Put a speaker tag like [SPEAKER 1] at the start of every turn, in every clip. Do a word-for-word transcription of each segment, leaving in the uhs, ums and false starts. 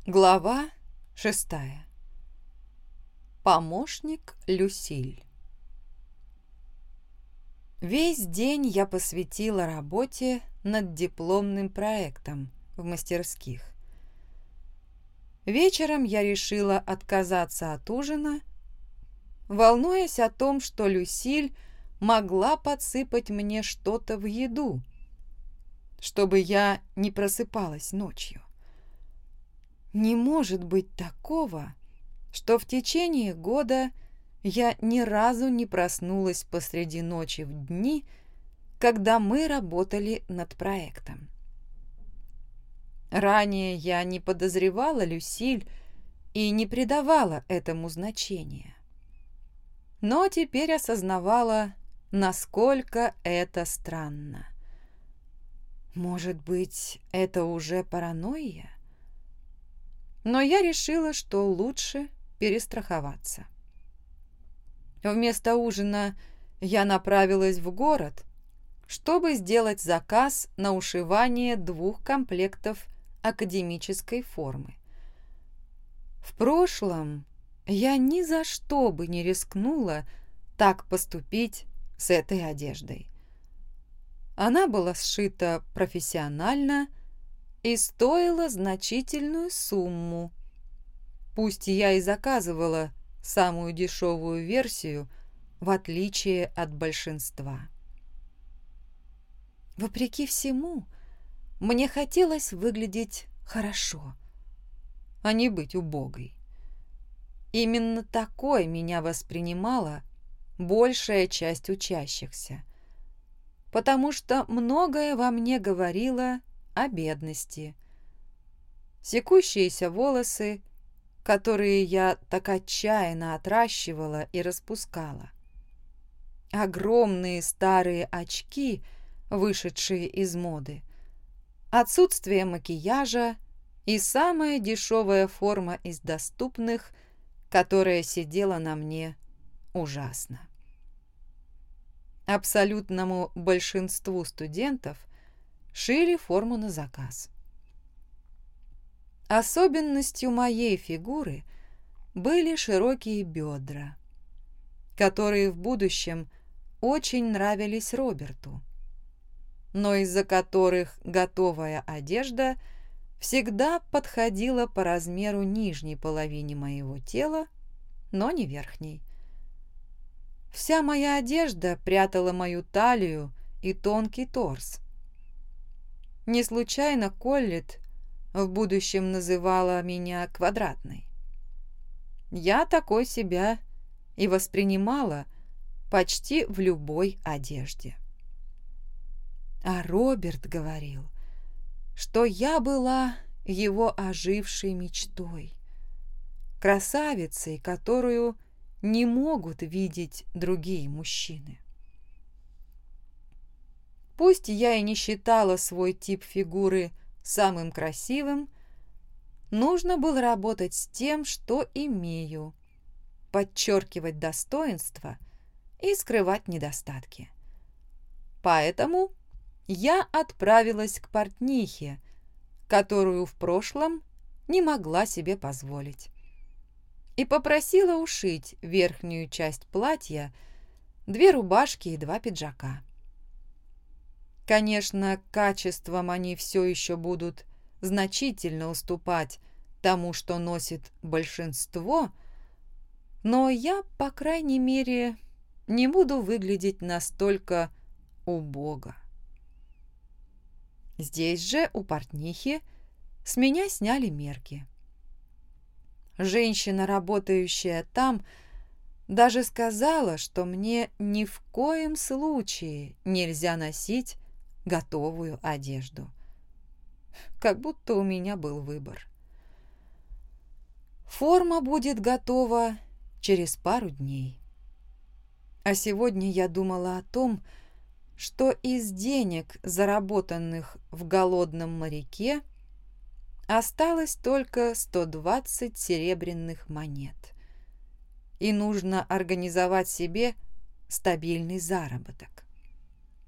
[SPEAKER 1] Глава шестая. Помощник Люсиль. Весь день я посвятила работе над дипломным проектом в мастерских. Вечером я решила отказаться от ужина, волнуясь о том, что Люсиль могла подсыпать мне что-то в еду, чтобы я не просыпалась ночью. Не может быть такого, что в течение года я ни разу не проснулась посреди ночи в дни, когда мы работали над проектом. Ранее я не подозревала Люсиль и не придавала этому значения. Но теперь осознавала, насколько это странно. Может быть, это уже паранойя? Но я решила, что лучше перестраховаться. Вместо ужина я направилась в город, чтобы сделать заказ на ушивание двух комплектов академической формы. В прошлом я ни за что бы не рискнула так поступить с этой одеждой. Она была сшита профессионально и стоила значительную сумму. Пусть я и заказывала самую дешевую версию, в отличие от большинства. Вопреки всему, мне хотелось выглядеть хорошо, а не быть убогой. Именно такой меня воспринимала большая часть учащихся, потому что многое во мне говорило о бедности. Секущиеся волосы, которые я так отчаянно отращивала и распускала. Огромные старые очки, вышедшие из моды. Отсутствие макияжа и самая дешевая форма из доступных, которая сидела на мне ужасно. Абсолютному большинству студентов шили форму на заказ. Особенностью моей фигуры были широкие бедра, которые в будущем очень нравились Роберту, но из-за которых готовая одежда всегда подходила по размеру нижней половине моего тела, но не верхней. Вся моя одежда прятала мою талию и тонкий торс. Не случайно Коллет в будущем называла меня квадратной. Я такой себя и воспринимала почти в любой одежде. А Роберт говорил, что я была его ожившей мечтой, красавицей, которую не могут видеть другие мужчины. Пусть я и не считала свой тип фигуры самым красивым, нужно было работать с тем, что имею, подчеркивать достоинства и скрывать недостатки. Поэтому я отправилась к портнихе, которую в прошлом не могла себе позволить, и попросила ушить верхнюю часть платья, две рубашки и два пиджака. Конечно, качеством они все еще будут значительно уступать тому, что носит большинство, но я, по крайней мере, не буду выглядеть настолько убого. Здесь же, у портнихи, с меня сняли мерки. Женщина, работающая там, даже сказала, что мне ни в коем случае нельзя носить готовую одежду. Как будто у меня был выбор. Форма будет готова через пару дней. А сегодня я думала о том, что из денег, заработанных в голодном моряке, осталось только сто двадцать серебряных монет. И нужно организовать себе стабильный заработок.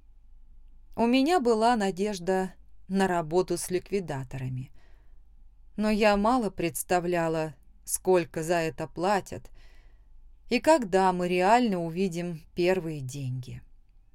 [SPEAKER 1] У меня была надежда на работу с ликвидаторами. но я мало представляла, сколько за это платят и когда мы реально увидим первые деньги.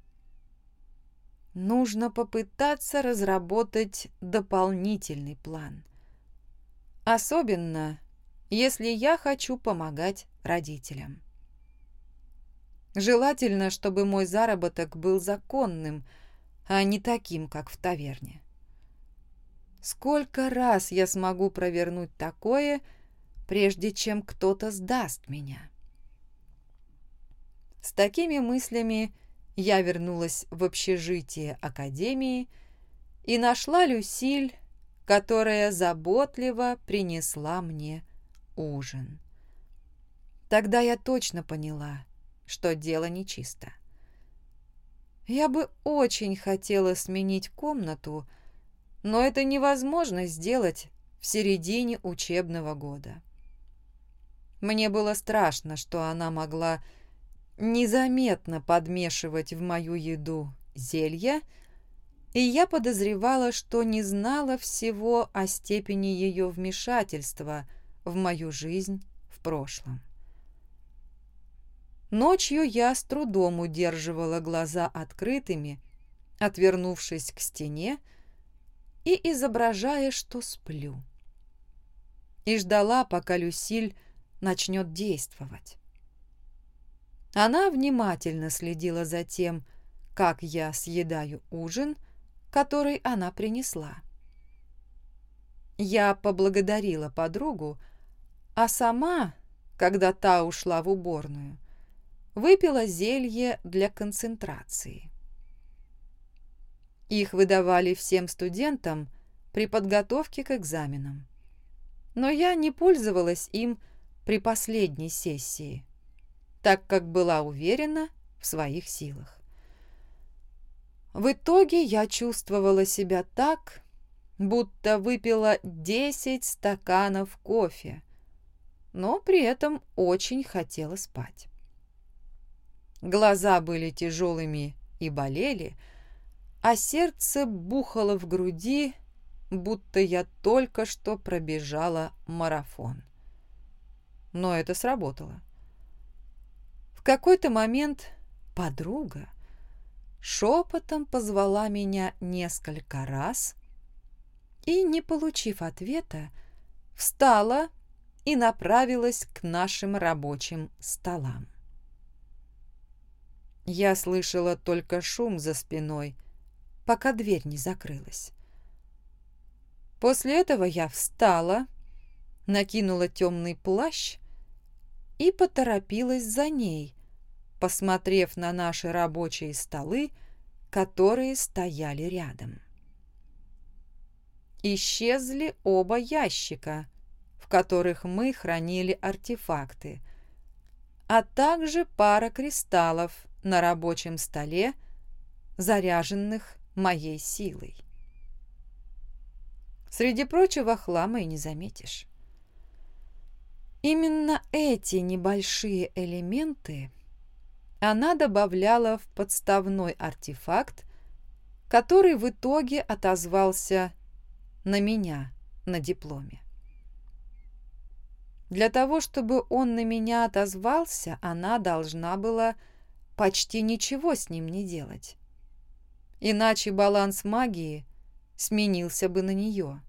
[SPEAKER 1] Нужно попытаться разработать дополнительный план. Особенно, если я хочу помогать родителям. Желательно, чтобы мой заработок был законным, а не таким, как в таверне. Сколько раз я смогу провернуть такое, прежде чем кто-то сдаст меня? С такими мыслями я вернулась в общежитие академии и нашла Люсиль, которая заботливо принесла мне ужин. Тогда я точно поняла, что дело нечисто. Я бы очень хотела сменить комнату, но это невозможно сделать в середине учебного года. Мне было страшно, что она могла незаметно подмешивать в мою еду зелья, и я подозревала, что не знала всего о степени ее вмешательства в мою жизнь в прошлом. Ночью я с трудом удерживала глаза открытыми, отвернувшись к стене и изображая, что сплю. И ждала, пока Люсиль начнет действовать. Она внимательно следила за тем, как я съедаю ужин, который она принесла. Я поблагодарила подругу, а сама, когда та ушла в уборную, выпила зелье для концентрации. Их выдавали всем студентам при подготовке к экзаменам, но я не пользовалась им при последней сессии, так как была уверена в своих силах. В итоге я чувствовала себя так, будто выпила десять стаканов кофе, но при этом очень хотела спать. Глаза были тяжелыми и болели, а сердце бухало в груди, будто я только что пробежала марафон. Но это сработало. В какой-то момент подруга шепотом позвала меня несколько раз и, не получив ответа, встала и направилась к нашим рабочим столам. Я слышала только шум за спиной, пока дверь не закрылась. После этого я встала, накинула темный плащ и поторопилась за ней, посмотрев на наши рабочие столы, которые стояли рядом. Исчезли оба ящика, в которых мы хранили артефакты, а также пара кристаллов на рабочем столе, заряженных моей силой. Среди прочего хлама и не заметишь. Именно эти небольшие элементы она добавляла в подставной артефакт, который в итоге отозвался на меня на дипломе. Для того, чтобы он на меня отозвался, она должна была почти ничего с ним не делать. Иначе баланс магии сменился бы на нее.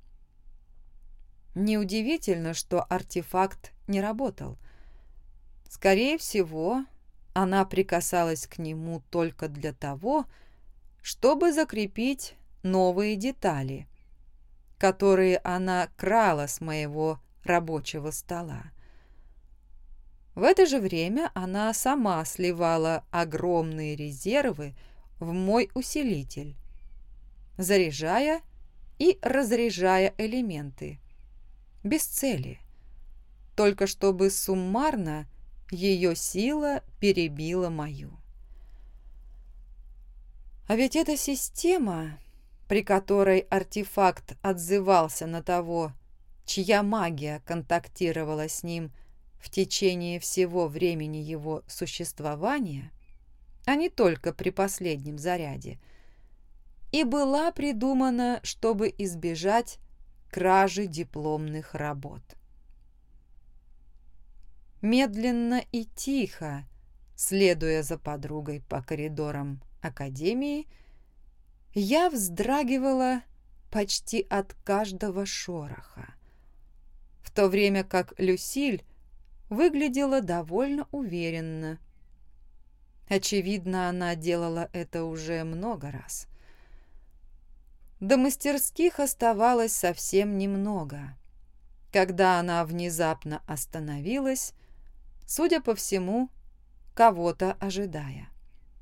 [SPEAKER 1] Неудивительно, что артефакт не работал. Скорее всего, она прикасалась к нему только для того, чтобы закрепить новые детали, которые она крала с моего рабочего стола. В это же время она сама сливала огромные резервы в мой усилитель, заряжая и разряжая элементы, без цели, только чтобы суммарно ее сила перебила мою. А ведь эта система, при которой артефакт отзывался на того, чья магия контактировала с ним в течение всего времени его существования, а не только при последнем заряде, и была придумана, чтобы избежать кражи дипломных работ. Медленно и тихо, следуя за подругой по коридорам академии, я вздрагивала почти от каждого шороха, в то время как Люсиль выглядела довольно уверенно. Очевидно, она делала это уже много раз. До мастерских оставалось совсем немного, когда она внезапно остановилась, судя по всему, кого-то ожидая.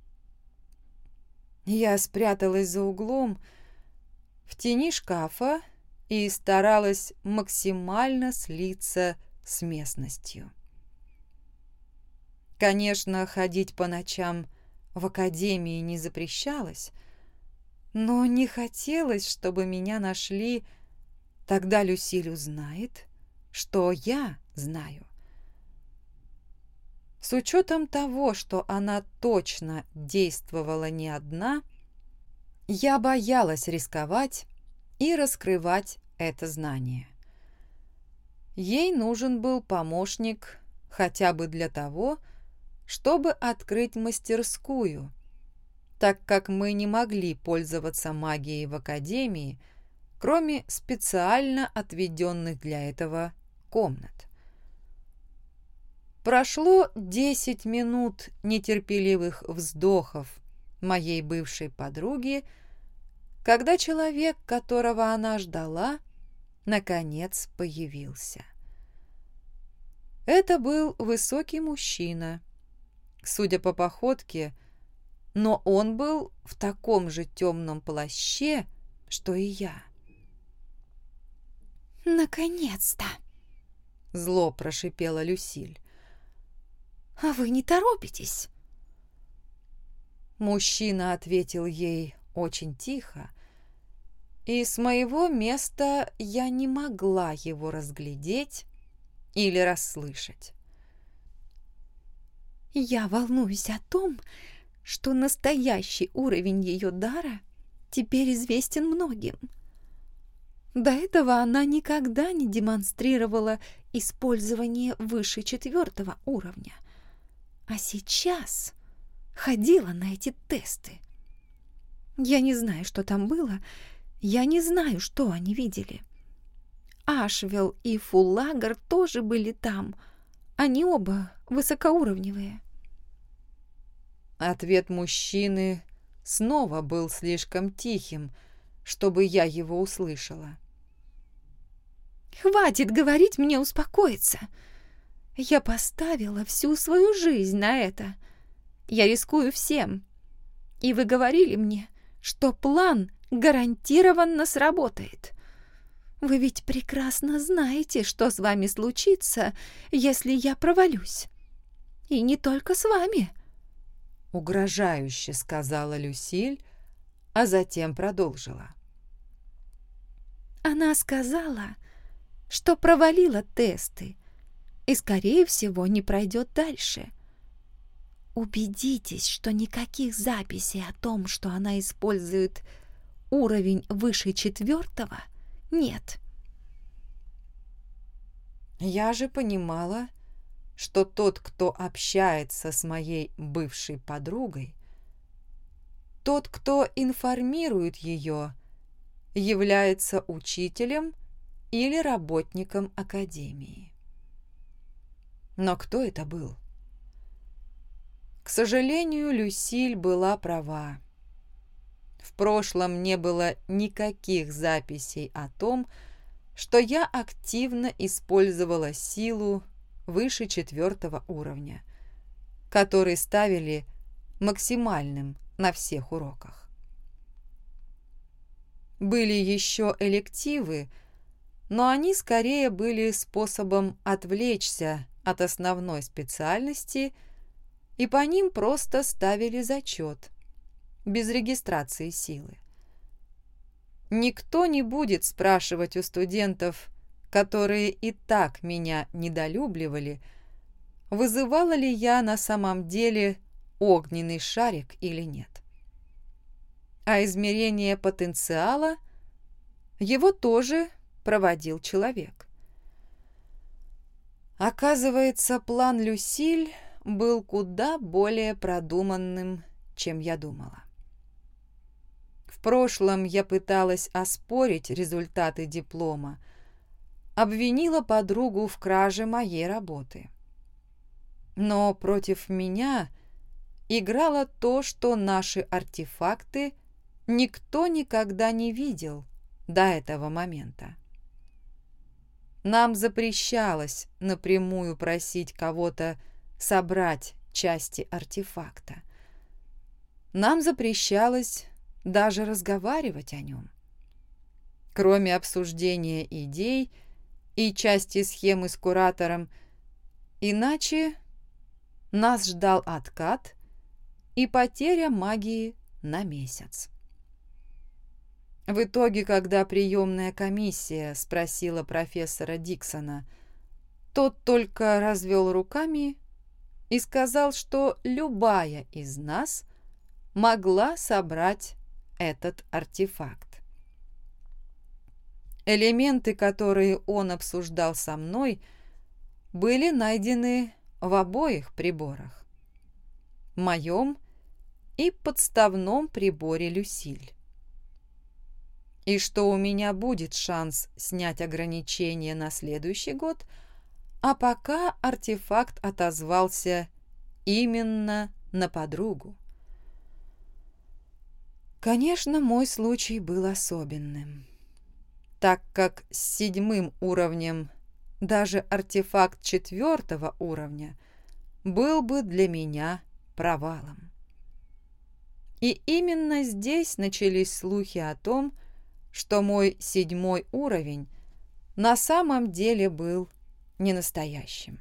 [SPEAKER 1] Я спряталась за углом в тени шкафа и старалась максимально слиться с местностью. Конечно, ходить по ночам в академии не запрещалось, но не хотелось, чтобы меня нашли. Тогда Люсиль узнает, что я знаю. С учетом того, что она точно действовала не одна, я боялась рисковать и раскрывать это знание. Ей нужен был помощник хотя бы для того, чтобы открыть мастерскую, так как мы не могли пользоваться магией в академии, кроме специально отведенных для этого комнат. Прошло десять минут нетерпеливых вздохов моей бывшей подруги, когда человек, которого она ждала, наконец появился. Это был высокий мужчина, судя по походке, но он был в таком же темном плаще, что и я.
[SPEAKER 2] «Наконец-то!»
[SPEAKER 1] — зло прошипела Люсиль.
[SPEAKER 2] «А вы не торопитесь?»
[SPEAKER 1] Мужчина ответил ей очень тихо, и с моего места я не могла его разглядеть или расслышать.
[SPEAKER 2] «Я волнуюсь о том, что настоящий уровень ее дара теперь известен многим. До этого она никогда не демонстрировала использование выше четвертого уровня, а сейчас ходила на эти тесты. Я не знаю, что там было, я не знаю, что они видели. Ашвел и Фуллагер тоже были там, они оба высокоуровневые».
[SPEAKER 1] Ответ мужчины снова был слишком тихим, чтобы я его услышала.
[SPEAKER 2] «Хватит говорить мне успокоиться. Я поставила всю свою жизнь на это. Я рискую всем. И вы говорили мне, что план гарантированно сработает. Вы ведь прекрасно знаете, что с вами случится, если я провалюсь. И не только с вами».
[SPEAKER 1] Угрожающе сказала Люсиль, а затем продолжила.
[SPEAKER 2] Она сказала, что провалила тесты и, скорее всего, не пройдет дальше. Убедитесь, что никаких записей о том, что она использует уровень выше четвертого, нет.
[SPEAKER 1] Я же понимала, что тот, кто общается с моей бывшей подругой, тот, кто информирует ее, является учителем или работником академии. Но кто это был? К сожалению, Люсиль была права. В прошлом не было никаких записей о том, что я активно использовала силу выше четвертого уровня, который ставили максимальным на всех уроках. Были еще элективы, но они скорее были способом отвлечься от основной специальности, и по ним просто ставили зачет, без регистрации силы. Никто не будет спрашивать у студентов, которые и так меня недолюбливали, вызывала ли я на самом деле огненный шарик или нет. А измерение потенциала, его тоже проводил человек. Оказывается, план Люсиль был куда более продуманным, чем я думала. В прошлом я пыталась оспорить результаты диплома, обвинила подругу в краже моей работы. Но против меня играло то, что наши артефакты никто никогда не видел до этого момента. Нам запрещалось напрямую просить кого-то собрать части артефакта. Нам запрещалось даже разговаривать о нем. Кроме обсуждения идей и части схемы с куратором, иначе нас ждал откат и потеря магии на месяц. В итоге, когда приемная комиссия спросила профессора Диксона, тот только развел руками и сказал, что любая из нас могла собрать этот артефакт. Элементы, которые он обсуждал со мной, были найдены в обоих приборах. Моем и подставном приборе Люсиль. И что у меня будет шанс снять ограничения на следующий год, а пока артефакт отозвался именно на подругу. Конечно, мой случай был особенным, так как с седьмым уровнем даже артефакт четвертого уровня был бы для меня провалом. И именно здесь начались слухи о том, что мой седьмой уровень на самом деле был не настоящим.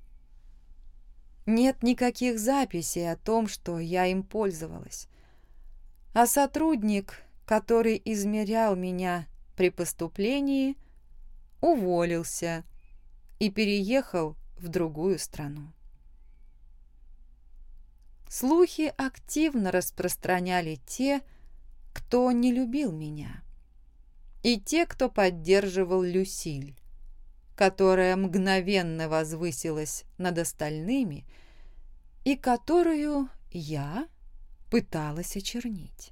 [SPEAKER 1] Нет никаких записей о том, что я им пользовалась. А сотрудник, который измерял меня при поступлении, уволился и переехал в другую страну. Слухи активно распространяли те, кто не любил меня, и те, кто поддерживал Люсиль, которая мгновенно возвысилась над остальными и которую я пыталась очернить.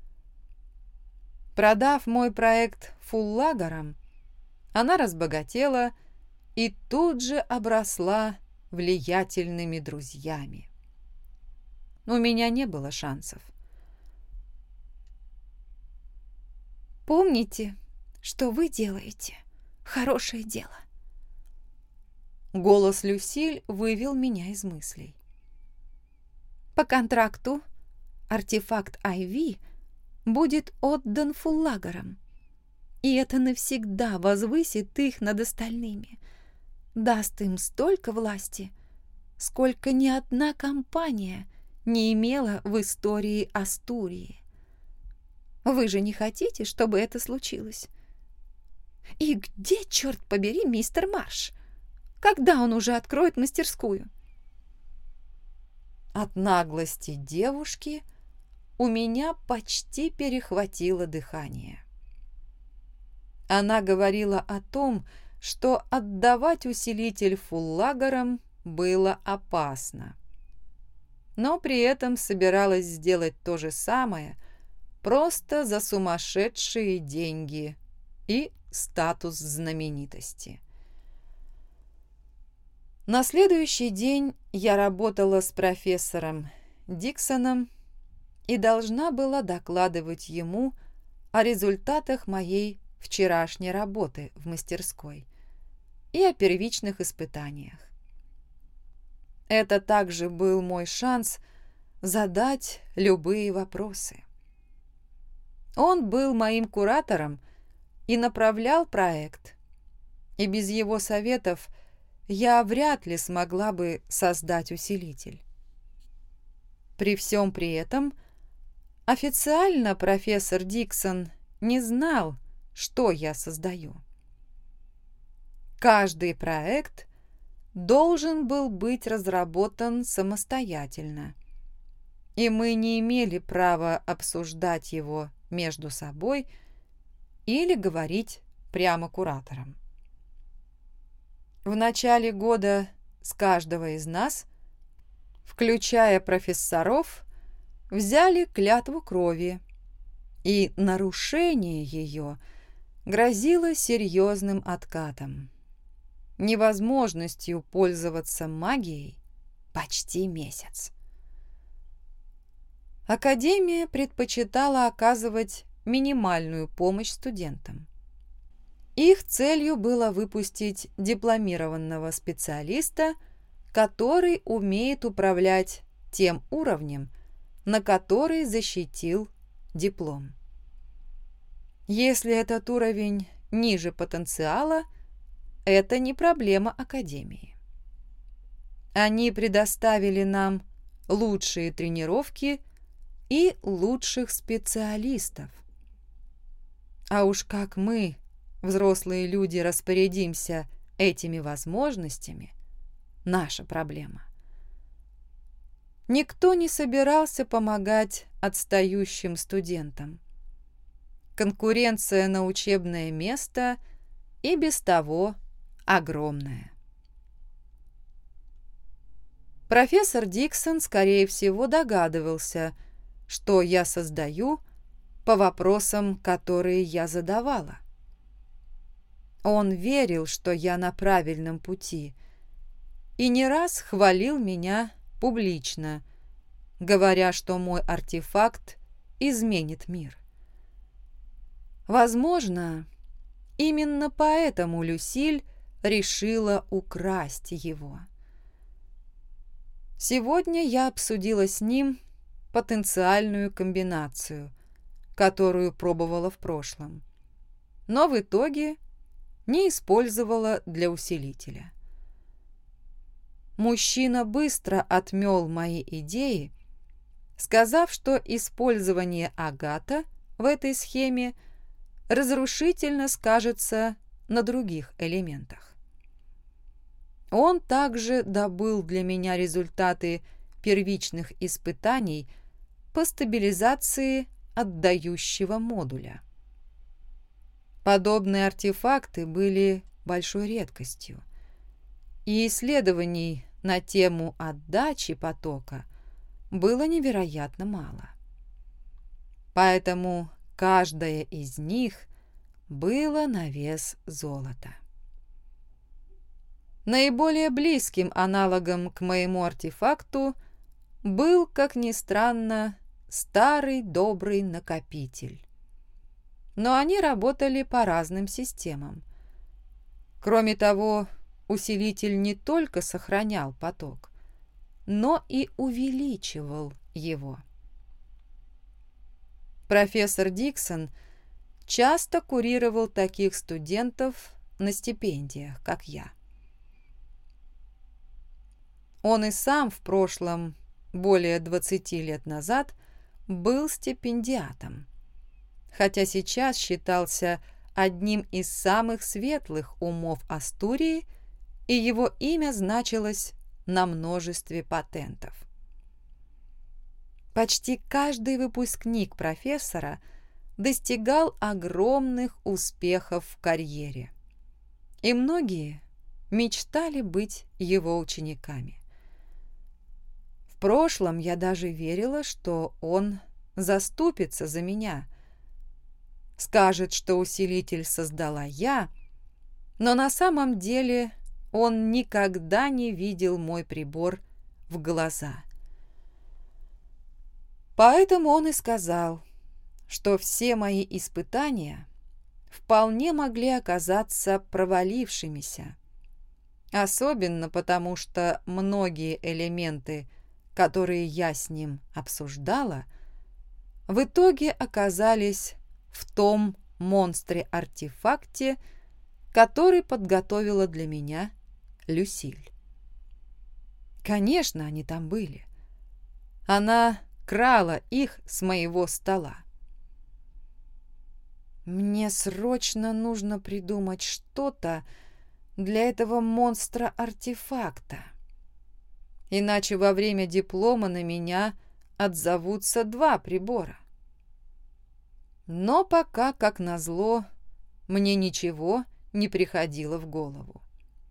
[SPEAKER 1] Продав мой проект фуллагерам, она разбогатела и тут же обросла влиятельными друзьями. У меня не было шансов.
[SPEAKER 2] Помните, что вы делаете хорошее дело.
[SPEAKER 1] Голос Люсиль вывел меня из мыслей.
[SPEAKER 2] По контракту артефакт Айви будет отдан фуллагерам, и это навсегда возвысит их над остальными, даст им столько власти, сколько ни одна компания не имела в истории Астурии. Вы же не хотите, чтобы это случилось? И где, черт побери, мистер Марш? Когда он уже откроет мастерскую?
[SPEAKER 1] От наглости девушки у меня почти перехватило дыхание. Она говорила о том, что отдавать усилитель фуллагерам было опасно, но при этом собиралась сделать то же самое просто за сумасшедшие деньги и статус знаменитости. На следующий день я работала с профессором Диксоном и должна была докладывать ему о результатах моей вчерашней работы в мастерской и о первичных испытаниях. Это также был мой шанс задать любые вопросы. Он был моим куратором и направлял проект, и без его советов я вряд ли смогла бы создать усилитель. При всем при этом официально профессор Диксон не знал, что я создаю. Каждый проект должен был быть разработан самостоятельно, и мы не имели права обсуждать его между собой или говорить прямо куратором. В начале года с каждого из нас, включая профессоров, взяли клятву крови, и нарушение ее грозило серьезным откатом, невозможностью пользоваться магией почти месяц. Академия предпочитала оказывать минимальную помощь студентам. Их целью было выпустить дипломированного специалиста, который умеет управлять тем уровнем, на который защитил диплом. Если этот уровень ниже потенциала, это не проблема Академии. Они предоставили нам лучшие тренировки и лучших специалистов. А уж как мы, взрослые люди, распорядимся этими возможностями – наша проблема. Никто не собирался помогать отстающим студентам. Конкуренция на учебное место и без того огромная. Профессор Диксон, скорее всего, догадывался, что я создаю по вопросам, которые я задавала. Он верил, что я на правильном пути, и не раз хвалил меня публично, говоря, что мой артефакт изменит мир. Возможно, именно поэтому Люсиль решила украсть его. Сегодня я обсудила с ним потенциальную комбинацию, которую пробовала в прошлом, но в итоге не использовала для усилителя. Мужчина быстро отмел мои идеи, сказав, что использование агата в этой схеме разрушительно скажется на других элементах. Он также добыл для меня результаты первичных испытаний по стабилизации отдающего модуля. Подобные артефакты были большой редкостью, и исследований на тему отдачи потока было невероятно мало. Поэтому каждое из них было на вес золота. Наиболее близким аналогом к моему артефакту был, как ни странно, старый добрый накопитель. Но они работали по разным системам. Кроме того, усилитель не только сохранял поток, но и увеличивал его. Профессор Диксон часто курировал таких студентов на стипендиях, как я. Он и сам в прошлом, более двадцати лет назад, был стипендиатом, хотя сейчас считался одним из самых светлых умов Астурии, и его имя значилось на множестве патентов. Почти каждый выпускник профессора достигал огромных успехов в карьере, и многие мечтали быть его учениками. В прошлом я даже верила, что он заступится за меня, скажет, что усилитель создала я, но на самом деле он никогда не видел мой прибор в глаза. Поэтому он и сказал, что все мои испытания вполне могли оказаться провалившимися, особенно потому, что многие элементы, которые я с ним обсуждала, в итоге оказались в том монстре-артефакте, который подготовила для меня Люсиль. Конечно, они там были. Она крала их с моего стола. Мне срочно нужно придумать что-то для этого монстра-артефакта. Иначе во время диплома на меня отзовутся два прибора. Но пока, как назло, мне ничего не приходило в голову.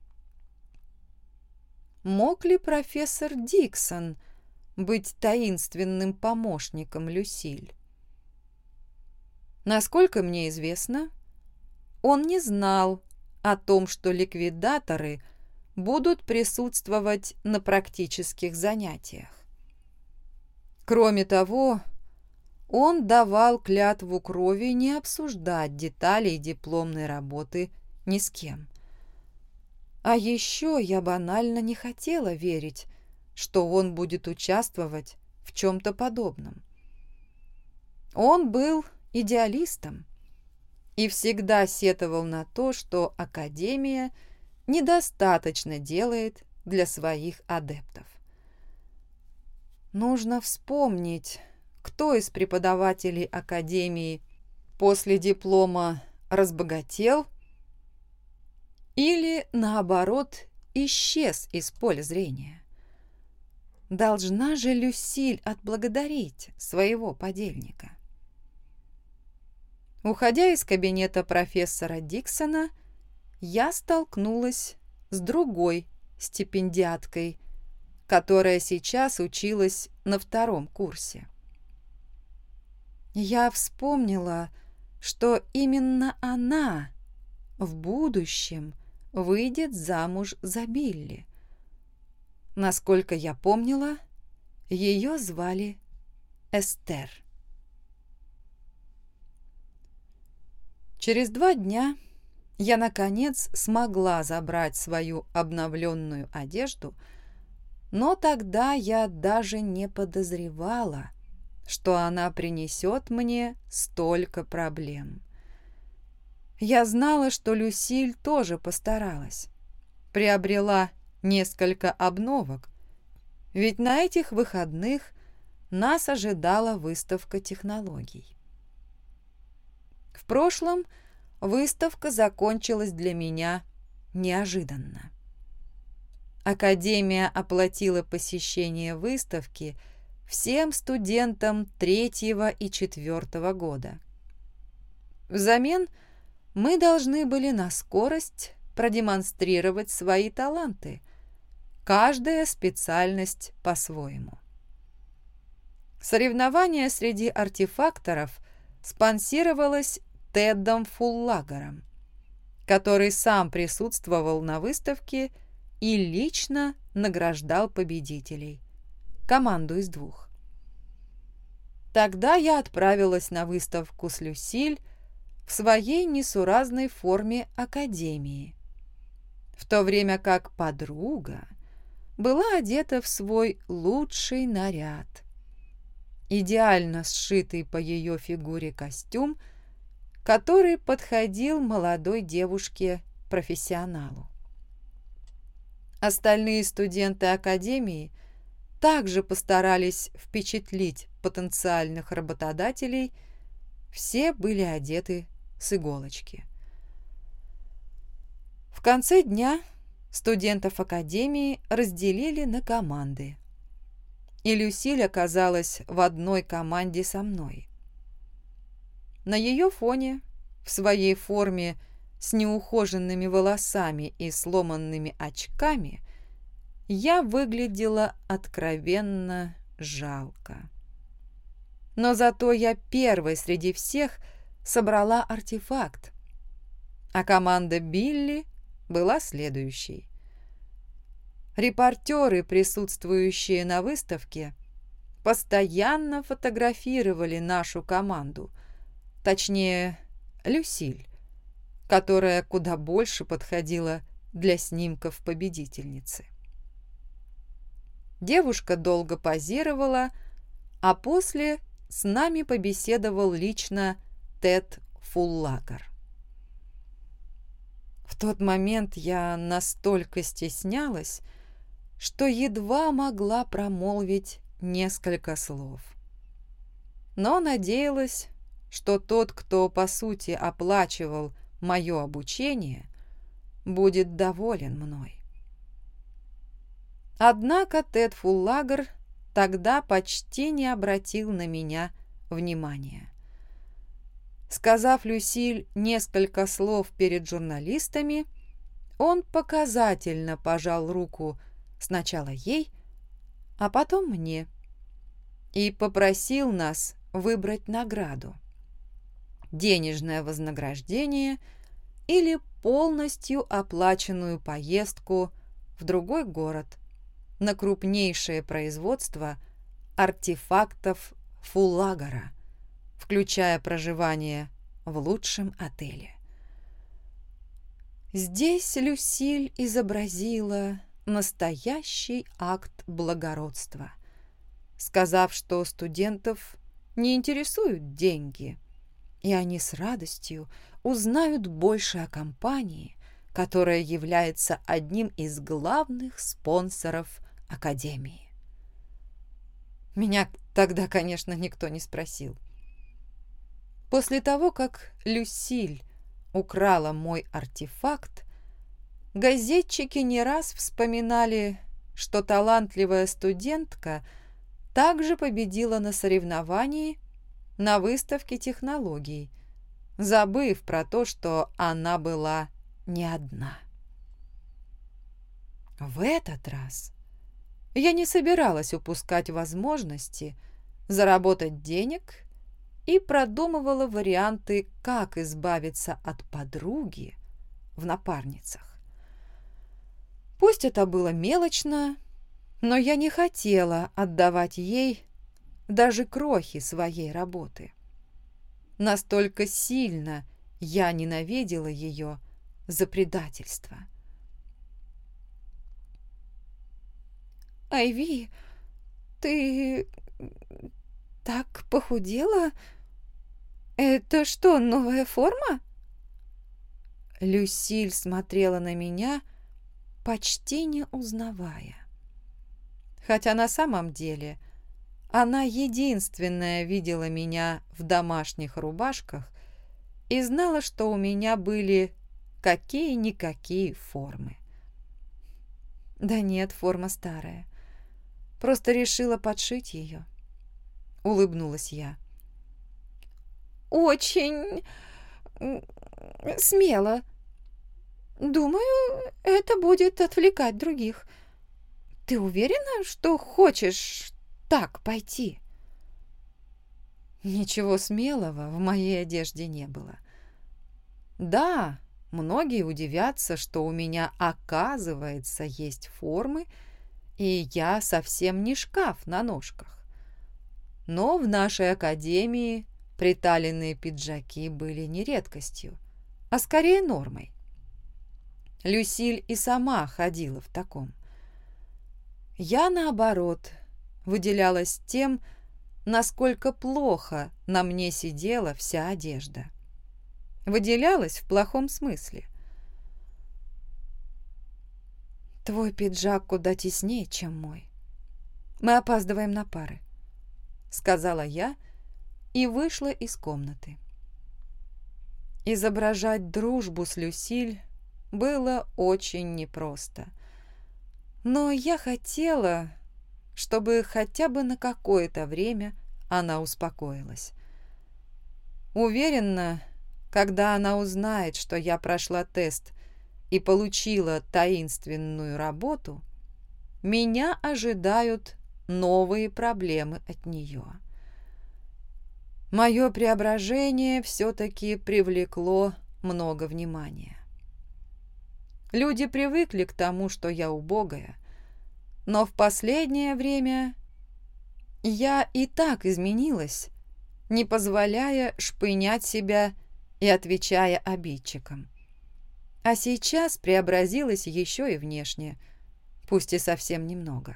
[SPEAKER 1] Мог ли профессор Диксон быть таинственным помощником Люсиль? Насколько мне известно, он не знал о том, что ликвидаторы будут присутствовать на практических занятиях. Кроме того, он давал клятву крови не обсуждать детали дипломной работы ни с кем. А еще я банально не хотела верить, что он будет участвовать в чем-то подобном. Он был идеалистом и всегда сетовал на то, что Академия недостаточно делает для своих адептов. Нужно вспомнить, кто из преподавателей Академии после диплома разбогател или, наоборот, исчез из поля зрения. Должна же Люсиль отблагодарить своего подельника. Уходя из кабинета профессора Диксона, я столкнулась с другой стипендиаткой, которая сейчас училась на втором курсе. Я вспомнила, что именно она в будущем выйдет замуж за Билли. Насколько я помнила, ее звали Эстер. Через два дня я, наконец, смогла забрать свою обновленную одежду, но тогда я даже не подозревала, что она принесет мне столько проблем. Я знала, что Люсиль тоже постаралась, приобрела несколько обновок, ведь на этих выходных нас ожидала выставка технологий. В прошлом выставка закончилась для меня неожиданно. Академия оплатила посещение выставки всем студентам третьего и четвертого года. Взамен мы должны были на скорость продемонстрировать свои таланты, каждая специальность по-своему. Соревнование среди артефакторов спонсировалось Тедом Фуллагером, который сам присутствовал на выставке и лично награждал победителей, команду из двух. Тогда я отправилась на выставку с Люсиль в своей несуразной форме академии, в то время как подруга была одета в свой лучший наряд, идеально сшитый по ее фигуре костюм, который подходил молодой девушке-профессионалу. Остальные студенты академии также постарались впечатлить потенциальных работодателей, все были одеты с иголочки. В конце дня студентов академии разделили на команды, и Люсиль оказалась в одной команде со мной. На ее фоне, в своей форме с неухоженными волосами и сломанными очками, я выглядела откровенно жалко. Но зато я первой среди всех собрала артефакт, а команда Билли была следующей. Репортеры, присутствующие на выставке, постоянно фотографировали нашу команду, точнее, Люсиль, которая куда больше подходила для снимков победительницы. Девушка долго позировала, а после с нами побеседовал лично Тед Фуллагер. В тот момент я настолько стеснялась, что едва могла промолвить несколько слов. Но надеялась, что тот, кто, по сути, оплачивал мое обучение, будет доволен мной. Однако Тед Фуллагер тогда почти не обратил на меня внимания. Сказав Люсиль несколько слов перед журналистами, он показательно пожал руку сначала ей, а потом мне и попросил нас выбрать награду – денежное вознаграждение или полностью оплаченную поездку в другой город на крупнейшее производство артефактов Фуллагора, включая проживание в лучшем отеле. Здесь Люсиль изобразила настоящий акт благородства, сказав, что студентов не интересуют деньги, и они с радостью узнают больше о компании, которая является одним из главных спонсоров Академии. Меня тогда, конечно, никто не спросил. После того, как Люсиль украла мой артефакт, газетчики не раз вспоминали, что талантливая студентка также победила на соревновании на выставке технологий, забыв про то, что она была не одна. В этот раз я не собиралась упускать возможности заработать денег и продумывала варианты, как избавиться от подруги в напарницах. Пусть это было мелочно, но я не хотела отдавать ей даже крохи своей работы. Настолько сильно я ненавидела ее за предательство.
[SPEAKER 2] «Айви, ты так похудела? Это что, новая форма?»
[SPEAKER 1] Люсиль смотрела на меня, почти не узнавая. Хотя на самом деле она единственная видела меня в домашних рубашках и знала, что у меня были какие-никакие формы. Да нет, форма старая. Просто решила подшить ее. Улыбнулась я.
[SPEAKER 2] «Очень смело. Думаю, это будет отвлекать других. Ты уверена, что хочешь так пойти?»
[SPEAKER 1] Ничего смелого в моей одежде не было. Да, многие удивятся, что у меня, оказывается, есть формы, и я совсем не шкаф на ножках. Но в нашей академии приталенные пиджаки были не редкостью, а скорее нормой. Люсиль и сама ходила в таком. Я, наоборот, выделялась тем, насколько плохо на мне сидела вся одежда. Выделялась в плохом смысле. «Твой пиджак куда теснее, чем мой. Мы опаздываем на пары», — сказала я и вышла из комнаты. Изображать дружбу с Люсиль было очень непросто. Но я хотела, чтобы хотя бы на какое-то время она успокоилась. Уверена, когда она узнает, что я прошла тест и получила таинственную работу, меня ожидают новые проблемы от нее. Мое преображение все-таки привлекло много внимания. Люди привыкли к тому, что я убогая, но в последнее время я и так изменилась, не позволяя шпынять себя и отвечая обидчикам. А сейчас преобразилась еще и внешне, пусть и совсем немного.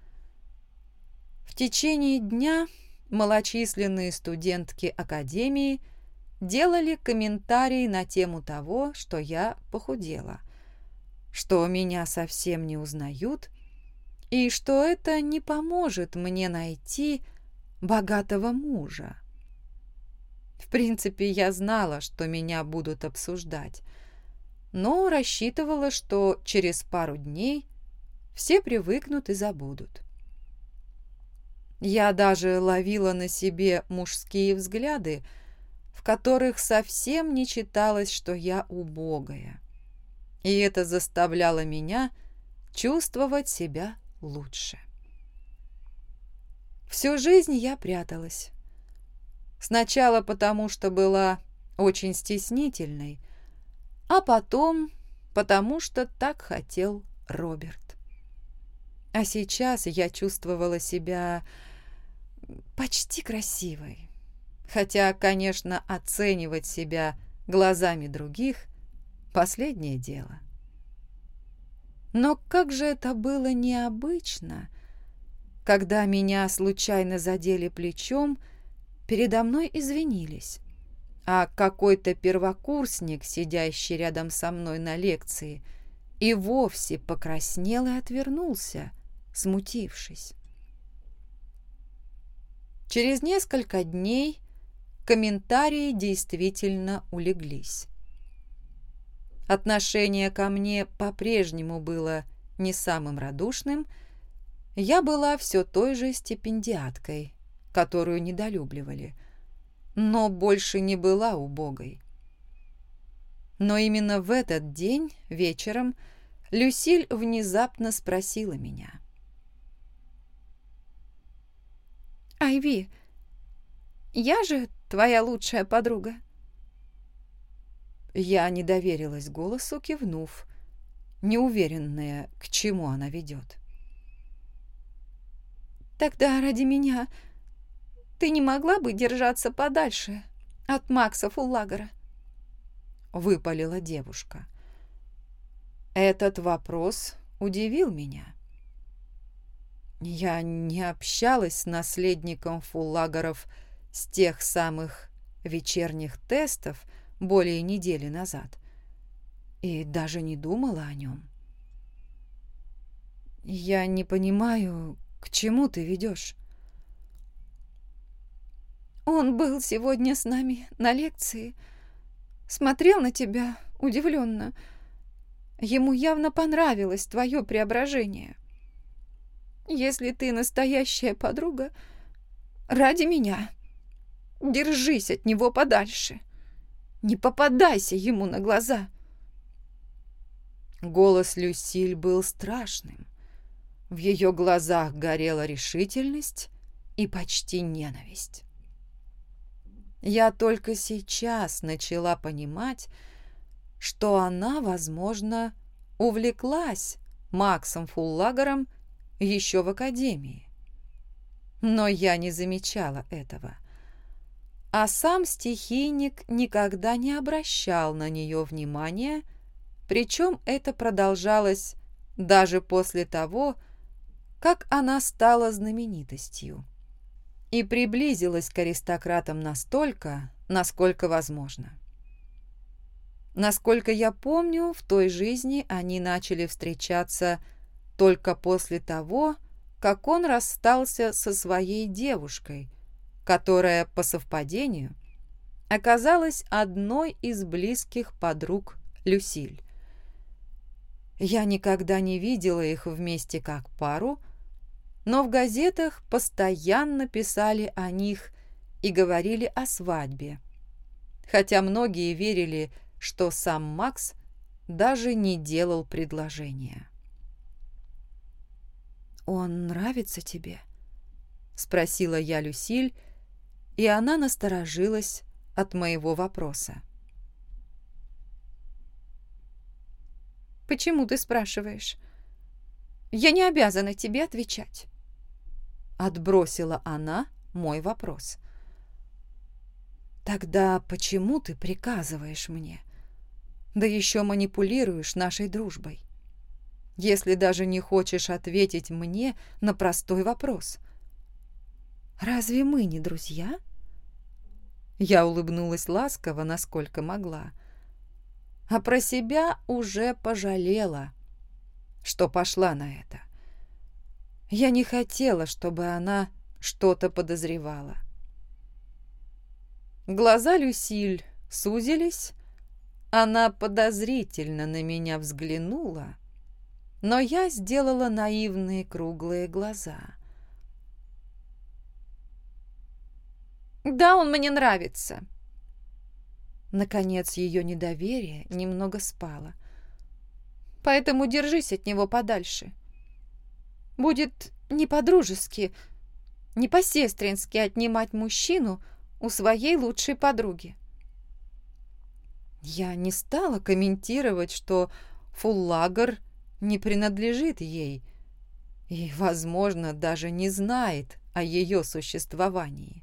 [SPEAKER 1] В течение дня малочисленные студентки академии делали комментарии на тему того, что я похудела, что меня совсем не узнают и что это не поможет мне найти богатого мужа. В принципе, я знала, что меня будут обсуждать, но рассчитывала, что через пару дней все привыкнут и забудут. Я даже ловила на себе мужские взгляды, в которых совсем не читалось, что я убогая. И это заставляло меня чувствовать себя лучше. Всю жизнь я пряталась. Сначала потому, что была очень стеснительной, а потом потому, что так хотел Роберт. А сейчас я чувствовала себя почти красивой. Хотя, конечно, оценивать себя глазами других – последнее дело. Но как же это было необычно, когда меня случайно задели плечом, передо мной извинились, а какой-то первокурсник, сидящий рядом со мной на лекции, и вовсе покраснел и отвернулся, смутившись. Через несколько дней комментарии действительно улеглись. Отношение ко мне по-прежнему было не самым радушным. Я была все той же стипендиаткой, которую недолюбливали, но больше не была убогой. Но именно в этот день вечером Люсиль внезапно спросила меня.
[SPEAKER 2] «Айви, я же твоя лучшая подруга?»
[SPEAKER 1] Я не доверилась голосу, кивнув, неуверенная, к чему она ведет.
[SPEAKER 2] «Тогда ради меня ты не могла бы держаться подальше от Макса Фуллагера?»
[SPEAKER 1] — выпалила девушка. Этот вопрос удивил меня. Я не общалась с наследником Фуллагеров с тех самых вечерних тестов более недели назад и даже не думала о нем. «Я не понимаю, к чему ты ведешь?»
[SPEAKER 2] «Он был сегодня с нами на лекции, смотрел на тебя удивленно. Ему явно понравилось твое преображение. Если ты настоящая подруга, ради меня держись от него подальше. Не попадайся ему на глаза».
[SPEAKER 1] Голос Люсиль был страшным. В ее глазах горела решительность и почти ненависть. Я только сейчас начала понимать, что она, возможно, увлеклась Максом Фуллагером еще в академии. Но я не замечала этого. А сам стихийник никогда не обращал на нее внимания, причем это продолжалось даже после того, как она стала знаменитостью и приблизилась к аристократам настолько, насколько возможно. Насколько я помню, в той жизни они начали встречаться только после того, как он расстался со своей девушкой, которая, по совпадению, оказалась одной из близких подруг Люсиль. Я никогда не видела их вместе как пару, но в газетах постоянно писали о них и говорили о свадьбе, хотя многие верили, что сам Макс даже не делал предложения. «Он нравится тебе?» — спросила я Люсиль, и она насторожилась от моего вопроса.
[SPEAKER 2] «Почему ты спрашиваешь? Я не обязана тебе отвечать».
[SPEAKER 1] Отбросила она мой вопрос. «Тогда почему ты приказываешь мне? Да еще манипулируешь нашей дружбой, если даже не хочешь ответить мне на простой вопрос. Разве мы не друзья?» Я улыбнулась ласково, насколько могла, а про себя уже пожалела, что пошла на это. Я не хотела, чтобы она что-то подозревала. Глаза Люсиль сузились, она подозрительно на меня взглянула, но я сделала наивные круглые глаза.
[SPEAKER 2] «Да, он мне нравится.
[SPEAKER 1] Наконец ее недоверие немного спало. Поэтому держись от него подальше. Будет не по-дружески, не по-сестрински отнимать мужчину у своей лучшей подруги. Я не стала комментировать, что Фуллагер не принадлежит ей и, возможно, даже не знает о ее существовании.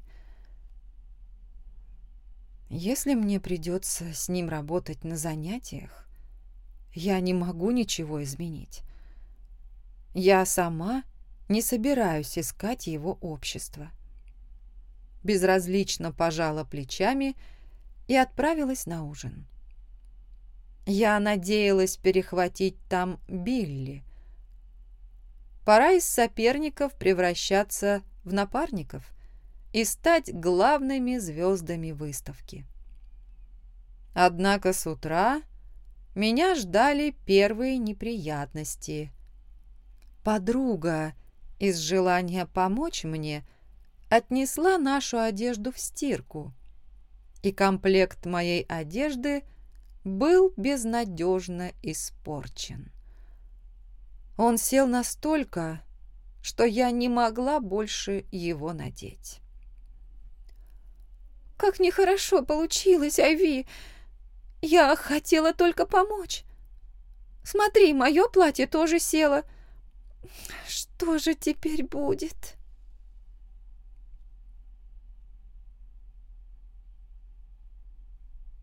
[SPEAKER 1] Если мне придется с ним работать на занятиях, я не могу ничего изменить. Я сама не собираюсь искать его общество. Безразлично пожала плечами и отправилась на ужин. Я надеялась перехватить там Билли. Пора из соперников превращаться в напарников и стать главными звездами выставки. Однако с утра меня ждали первые неприятности. Подруга из желания помочь мне отнесла нашу одежду в стирку, и комплект моей одежды был безнадежно испорчен. Он сел настолько, что я не могла больше его надеть.
[SPEAKER 2] «Как нехорошо получилось, Айви! Я хотела только помочь. Смотри, мое платье тоже село. Что же теперь будет?»